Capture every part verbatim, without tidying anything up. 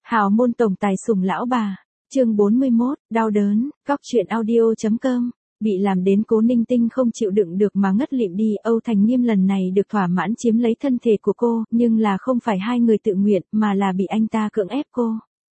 Hào môn tổng tài sủng lão bà, chương bốn mươi mốt, đau đớn, góc truyện audio.com. Bị làm đến Cố Ninh Tinh không chịu đựng được mà ngất lịm đi. Âu Thành Nghiêm lần này được thỏa mãn chiếm lấy thân thể của cô, nhưng là không phải hai người tự nguyện, mà là bị anh ta cưỡng ép cô.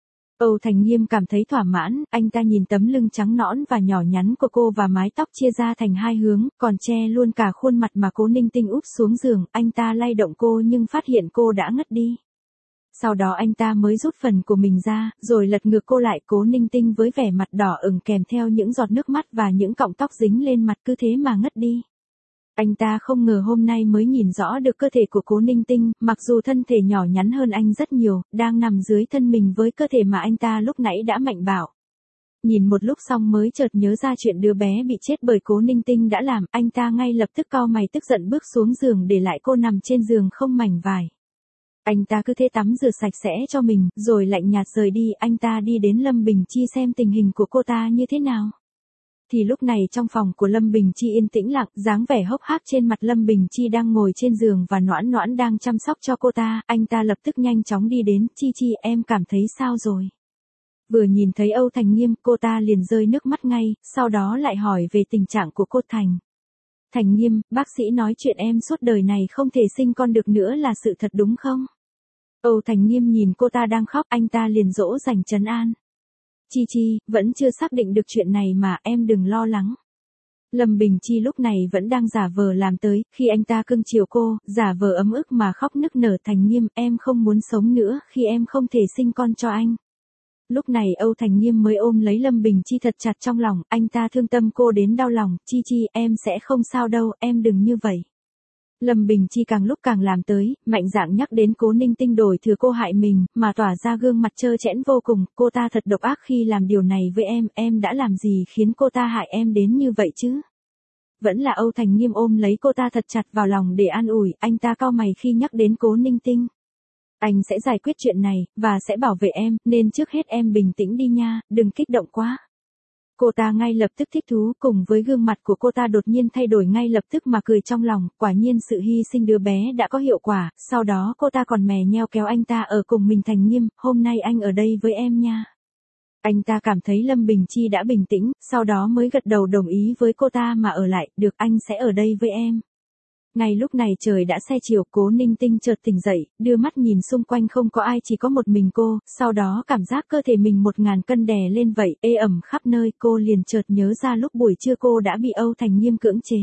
Âu Thành Nghiêm cảm thấy thỏa mãn, anh ta nhìn tấm lưng trắng nõn và nhỏ nhắn của cô và mái tóc chia ra thành hai hướng, còn che luôn cả khuôn mặt mà Cố Ninh Tinh úp xuống giường. Anh ta lay động cô nhưng phát hiện cô đã ngất đi. Sau đó anh ta mới rút phần của mình ra, rồi lật ngược cô lại. Cố Ninh Tinh với vẻ mặt đỏ ửng kèm theo những giọt nước mắt và những cọng tóc dính lên mặt cứ thế mà ngất đi. Anh ta không ngờ hôm nay mới nhìn rõ được cơ thể của Cố Ninh Tinh, mặc dù thân thể nhỏ nhắn hơn anh rất nhiều, đang nằm dưới thân mình với cơ thể mà anh ta lúc nãy đã mạnh bạo. Nhìn một lúc xong mới chợt nhớ ra chuyện đứa bé bị chết bởi Cố Ninh Tinh đã làm, anh ta ngay lập tức cau mày tức giận bước xuống giường để lại cô nằm trên giường không mảnh vải. Anh ta cứ thế tắm rửa sạch sẽ cho mình, rồi lạnh nhạt rời đi. Anh ta đi đến Lâm Bình Chi xem tình hình của cô ta như thế nào. Thì lúc này trong phòng của Lâm Bình Chi yên tĩnh lặng, dáng vẻ hốc hác trên mặt Lâm Bình Chi đang ngồi trên giường và Noãn Noãn đang chăm sóc cho cô ta. Anh ta lập tức nhanh chóng đi đến, Chi Chi em cảm thấy sao rồi? Vừa nhìn thấy Âu Thành Nghiêm, cô ta liền rơi nước mắt ngay, sau đó lại hỏi về tình trạng của cô Thành. Thành Nghiêm, bác sĩ nói chuyện em suốt đời này không thể sinh con được nữa là sự thật đúng không? Âu Thành Nghiêm nhìn cô ta đang khóc, anh ta liền dỗ dành trấn an. Chi Chi, vẫn chưa xác định được chuyện này mà, em đừng lo lắng. Lâm Bình Chi lúc này vẫn đang giả vờ làm tới, khi anh ta cưng chiều cô, giả vờ ấm ức mà khóc nức nở. Thành Nghiêm, em không muốn sống nữa khi em không thể sinh con cho anh. Lúc này Âu Thành Nghiêm mới ôm lấy Lâm Bình Chi thật chặt trong lòng, anh ta thương tâm cô đến đau lòng. Chi Chi, em sẽ không sao đâu, em đừng như vậy. Lâm Bình Chi càng lúc càng làm tới, mạnh dạn nhắc đến Cố Ninh Tinh đổi thừa cô hại mình, mà tỏa ra gương mặt trơ trẽn vô cùng. Cô ta thật độc ác khi làm điều này với em, em đã làm gì khiến cô ta hại em đến như vậy chứ? Vẫn là Âu Thành Nghiêm ôm lấy cô ta thật chặt vào lòng để an ủi, anh ta cau mày khi nhắc đến Cố Ninh Tinh. Anh sẽ giải quyết chuyện này, và sẽ bảo vệ em, nên trước hết em bình tĩnh đi nha, đừng kích động quá. Cô ta ngay lập tức thích thú, cùng với gương mặt của cô ta đột nhiên thay đổi ngay lập tức mà cười trong lòng, quả nhiên sự hy sinh đứa bé đã có hiệu quả. Sau đó cô ta còn mè nheo kéo anh ta ở cùng mình. Thành Nghiêm, hôm nay anh ở đây với em nha. Anh ta cảm thấy Lâm Bình Chi đã bình tĩnh, sau đó mới gật đầu đồng ý với cô ta mà ở lại, được anh sẽ ở đây với em. Ngay lúc này trời đã xe chiều, Cố Ninh Tinh chợt tỉnh dậy, đưa mắt nhìn xung quanh không có ai, chỉ có một mình cô, sau đó cảm giác cơ thể mình một ngàn cân đè lên vậy, ê ẩm khắp nơi. Cô liền chợt nhớ ra lúc buổi trưa cô đã bị Âu Thành Nghiêm cưỡng chế.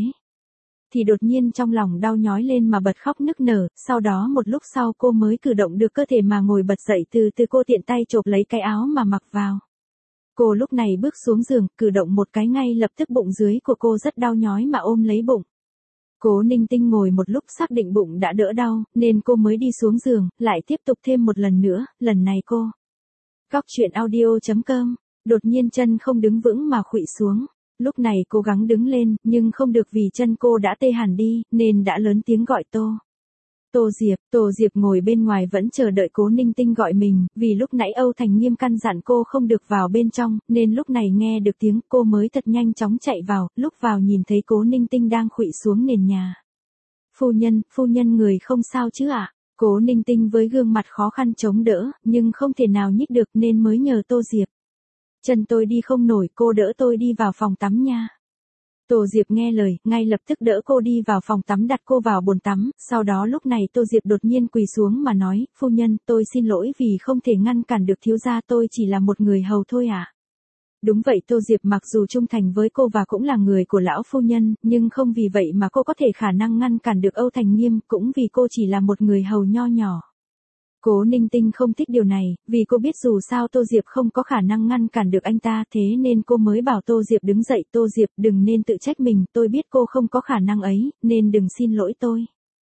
Thì đột nhiên trong lòng đau nhói lên mà bật khóc nức nở, sau đó một lúc sau cô mới cử động được cơ thể mà ngồi bật dậy. Từ từ cô tiện tay chộp lấy cái áo mà mặc vào. Cô lúc này bước xuống giường, cử động một cái ngay lập tức bụng dưới của cô rất đau nhói mà ôm lấy bụng. Cố Ninh Tinh ngồi một lúc xác định bụng đã đỡ đau, nên cô mới đi xuống giường, lại tiếp tục thêm một lần nữa, lần này cô. Góc truyện audio.com, đột nhiên chân không đứng vững mà khuỵu xuống. Lúc này cố gắng đứng lên, nhưng không được vì chân cô đã tê hẳn đi, nên đã lớn tiếng gọi Tô. Tô Diệp, Tô Diệp ngồi bên ngoài vẫn chờ đợi Cố Ninh Tinh gọi mình, vì lúc nãy Âu Thành Nghiêm căn dặn cô không được vào bên trong, nên lúc này nghe được tiếng cô mới thật nhanh chóng chạy vào, lúc vào nhìn thấy Cố Ninh Tinh đang khuỵu xuống nền nhà. Phu nhân, phu nhân người không sao chứ ạ? Cố Ninh Tinh với gương mặt khó khăn chống đỡ, nhưng không thể nào nhích được nên mới nhờ Tô Diệp. Chân tôi đi không nổi, cô đỡ tôi đi vào phòng tắm nha. Tô Diệp nghe lời, ngay lập tức đỡ cô đi vào phòng tắm, đặt cô vào bồn tắm. Sau đó lúc này Tô Diệp đột nhiên quỳ xuống mà nói, phu nhân, tôi xin lỗi vì không thể ngăn cản được thiếu gia, tôi chỉ là một người hầu thôi ạ. À? Đúng vậy, Tô Diệp mặc dù trung thành với cô và cũng là người của lão phu nhân, nhưng không vì vậy mà cô có thể khả năng ngăn cản được Âu Thành Nghiêm, cũng vì cô chỉ là một người hầu nho nhỏ. Cố Ninh Tinh không thích điều này, vì cô biết dù sao Tô Diệp không có khả năng ngăn cản được anh ta, thế nên cô mới bảo Tô Diệp đứng dậy. Tô Diệp, đừng nên tự trách mình, tôi biết cô không có khả năng ấy, nên đừng xin lỗi tôi.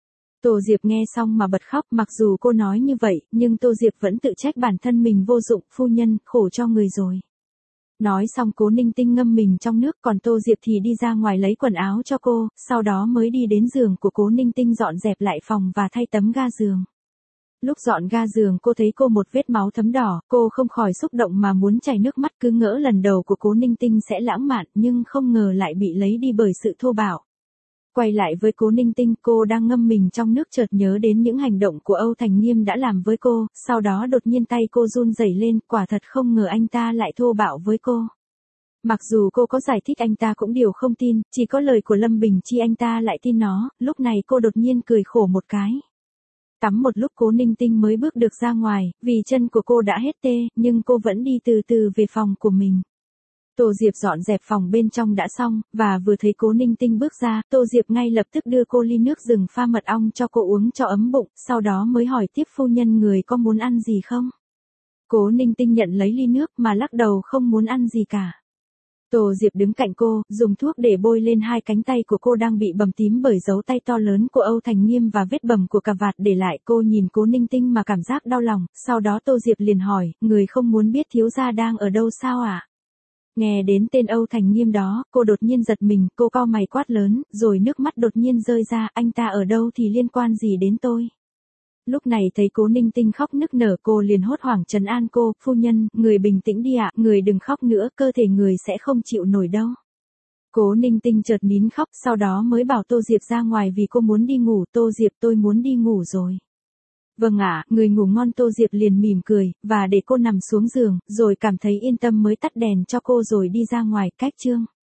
Tô Diệp nghe xong mà bật khóc, mặc dù cô nói như vậy, nhưng Tô Diệp vẫn tự trách bản thân mình vô dụng, phu nhân, khổ cho người rồi. Nói xong Cố Ninh Tinh ngâm mình trong nước, còn Tô Diệp thì đi ra ngoài lấy quần áo cho cô, sau đó mới đi đến giường của Cố Ninh Tinh dọn dẹp lại phòng và thay tấm ga giường. Lúc dọn ga giường cô thấy cô một vết máu thấm đỏ, cô không khỏi xúc động mà muốn chảy nước mắt, cứ ngỡ lần đầu của Cố Ninh Tinh sẽ lãng mạn, nhưng không ngờ lại bị lấy đi bởi sự thô bạo. Quay lại với Cố Ninh Tinh, cô đang ngâm mình trong nước chợt nhớ đến những hành động của Âu Thành Nghiêm đã làm với cô, sau đó đột nhiên tay cô run rẩy lên, quả thật không ngờ anh ta lại thô bạo với cô. Mặc dù cô có giải thích anh ta cũng đều không tin, chỉ có lời của Lâm Bình Chi anh ta lại tin nó, lúc này cô đột nhiên cười khổ một cái. Tắm một lúc Cố Ninh Tinh mới bước được ra ngoài, vì chân của cô đã hết tê, nhưng cô vẫn đi từ từ về phòng của mình. Tô Diệp dọn dẹp phòng bên trong đã xong, và vừa thấy Cố Ninh Tinh bước ra, Tô Diệp ngay lập tức đưa cô ly nước rừng pha mật ong cho cô uống cho ấm bụng, sau đó mới hỏi tiếp phu nhân người có muốn ăn gì không? Cố Ninh Tinh nhận lấy ly nước mà lắc đầu không muốn ăn gì cả. Tô Diệp đứng cạnh cô, dùng thuốc để bôi lên hai cánh tay của cô đang bị bầm tím bởi dấu tay to lớn của Âu Thành Nghiêm và vết bầm của cà vạt để lại. Cô nhìn Cố Ninh Tinh mà cảm giác đau lòng, sau đó Tô Diệp liền hỏi, người không muốn biết thiếu gia đang ở đâu sao ạ? À? Nghe đến tên Âu Thành Nghiêm đó, cô đột nhiên giật mình, cô cau mày quát lớn, rồi nước mắt đột nhiên rơi ra, anh ta ở đâu thì liên quan gì đến tôi? Lúc này thấy Cố Ninh Tinh khóc nức nở, cô liền hốt hoảng trấn an cô, phu nhân, người bình tĩnh đi ạ, người đừng khóc nữa, cơ thể người sẽ không chịu nổi đâu. Cố Ninh Tinh chợt nín khóc, sau đó mới bảo Tô Diệp ra ngoài vì cô muốn đi ngủ. Tô Diệp, tôi muốn đi ngủ rồi. Vâng ạ, người ngủ ngon. Tô Diệp liền mỉm cười, và để cô nằm xuống giường, rồi cảm thấy yên tâm mới tắt đèn cho cô rồi đi ra ngoài. Cách chương